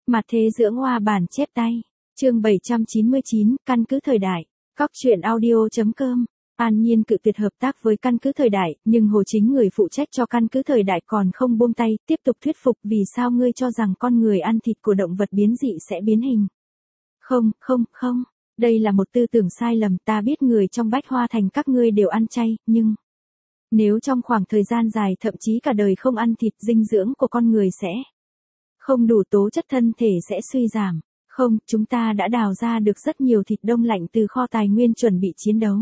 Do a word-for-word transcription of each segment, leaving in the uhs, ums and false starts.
Mặt thế dưỡng hoa bản chép tay. Chương bảy trăm chín mươi chín, căn cứ thời đại. Cóc truyện audio chấm com. An Nhiên cự tuyệt hợp tác với căn cứ thời đại, nhưng Hồ Chính người phụ trách cho căn cứ thời đại còn không buông tay, tiếp tục thuyết phục vì sao ngươi cho rằng con người ăn thịt của động vật biến dị sẽ biến hình. Không, không, không, đây là một tư tưởng sai lầm, ta biết người trong Bách Hoa Thành các ngươi đều ăn chay, nhưng nếu trong khoảng thời gian dài thậm chí cả đời không ăn thịt, dinh dưỡng của con người sẽ không đủ, tố chất thân thể sẽ suy giảm. Không, chúng ta đã đào ra được rất nhiều thịt đông lạnh từ kho tài nguyên chuẩn bị chiến đấu.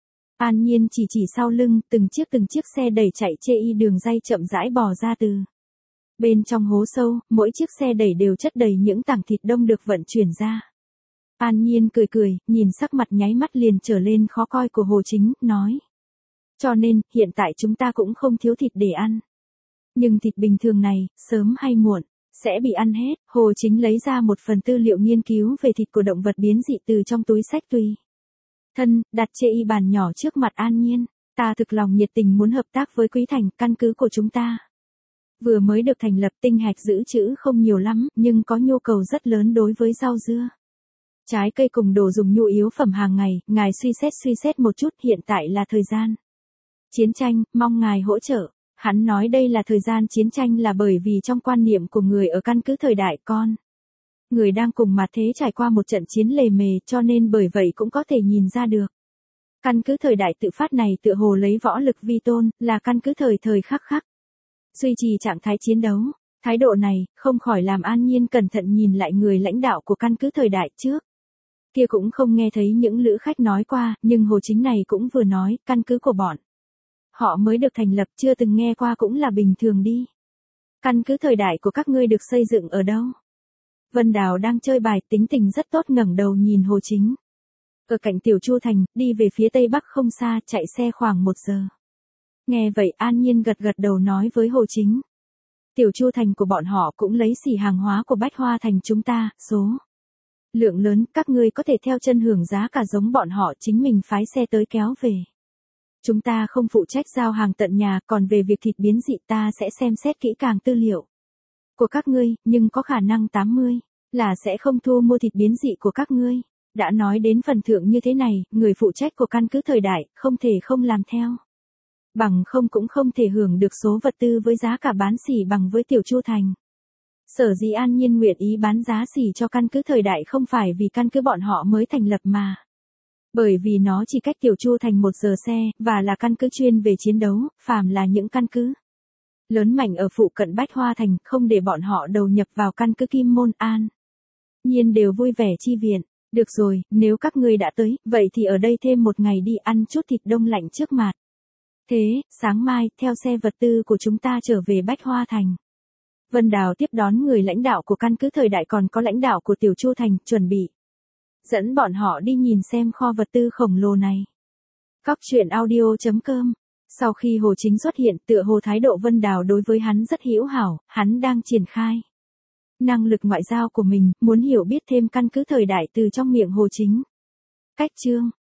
An Nhiên chỉ chỉ sau lưng, từng chiếc từng chiếc xe đẩy chạy chê y đường ray chậm rãi bò ra từ bên trong hố sâu, mỗi chiếc xe đẩy đều chất đầy những tảng thịt đông được vận chuyển ra. An Nhiên cười cười, nhìn sắc mặt nháy mắt liền trở lên khó coi của Hồ Chính, nói. Cho nên, hiện tại chúng ta cũng không thiếu thịt để ăn. Nhưng thịt bình thường này, sớm hay muộn, sẽ bị ăn hết. Hồ Chính lấy ra một phần tư liệu nghiên cứu về thịt của động vật biến dị từ trong túi sách tùy thân, đặt chê y bàn nhỏ trước mặt An Nhiên. Ta thực lòng nhiệt tình muốn hợp tác với Quý Thành, căn cứ của chúng ta vừa mới được thành lập, tinh hạch dự trữ không nhiều lắm, nhưng có nhu cầu rất lớn đối với rau dưa, trái cây cùng đồ dùng nhu yếu phẩm hàng ngày. Ngài suy xét suy xét một chút, hiện tại là thời gian chiến tranh, mong ngài hỗ trợ. Hắn nói đây là thời gian chiến tranh là bởi vì trong quan niệm của người ở căn cứ thời đại, con người đang cùng mặt thế trải qua một trận chiến lề mề, cho nên bởi vậy cũng có thể nhìn ra được. Căn cứ thời đại tự phát này tựa hồ lấy võ lực vi tôn, là căn cứ thời thời khắc khắc duy trì trạng thái chiến đấu. Thái độ này, không khỏi làm An Nhiên cẩn thận nhìn lại người lãnh đạo của căn cứ thời đại trước. Kia cũng không nghe thấy những lữ khách nói qua, nhưng Hồ Chính này cũng vừa nói, căn cứ của bọn họ mới được thành lập, chưa từng nghe qua cũng là bình thường đi. Căn cứ thời đại của các ngươi được xây dựng ở đâu? Vân Đào đang chơi bài, tính tình rất tốt, ngẩng đầu nhìn Hồ Chính. Ở cạnh Tiểu Chu Thành, đi về phía tây bắc không xa, chạy xe khoảng một giờ. Nghe vậy An Nhiên gật gật đầu nói với Hồ Chính. Tiểu Chu Thành của bọn họ cũng lấy xỉ hàng hóa của Bách Hoa Thành chúng ta, số lượng lớn, các ngươi có thể theo chân hưởng giá cả giống bọn họ, chính mình phái xe tới kéo về. Chúng ta không phụ trách giao hàng tận nhà, còn về việc thịt biến dị ta sẽ xem xét kỹ càng tư liệu của các ngươi, nhưng có khả năng tám mươi là sẽ không thu mua thịt biến dị của các ngươi. Đã nói đến phần thưởng như thế này, người phụ trách của căn cứ thời đại không thể không làm theo. Bằng không cũng không thể hưởng được số vật tư với giá cả bán xỉ bằng với Tiểu Chu Thành. Sở dĩ An Nhiên nguyện ý bán giá xỉ cho căn cứ thời đại không phải vì căn cứ bọn họ mới thành lập mà. Bởi vì nó chỉ cách Tiểu Chu Thành một giờ xe, và là căn cứ chuyên về chiến đấu, phàm là những căn cứ lớn mạnh ở phụ cận Bách Hoa Thành, không để bọn họ đầu nhập vào căn cứ Kim Môn. An Nhiên đều vui vẻ chi viện. Được rồi, nếu các ngươi đã tới, vậy thì ở đây thêm một ngày đi, ăn chút thịt đông lạnh trước mặt. Thế, sáng mai, theo xe vật tư của chúng ta trở về Bách Hoa Thành. Vân Đào tiếp đón người lãnh đạo của căn cứ thời đại còn có lãnh đạo của Tiểu Chu Thành, chuẩn bị dẫn bọn họ đi nhìn xem kho vật tư khổng lồ này. Cóc truyện audio chấm com. Sau khi Hồ Chính xuất hiện, tựa hồ thái độ Vân Đào đối với hắn rất hữu hảo, hắn đang triển khai năng lực ngoại giao của mình, muốn hiểu biết thêm căn cứ thời đại từ trong miệng Hồ Chính. Cách chương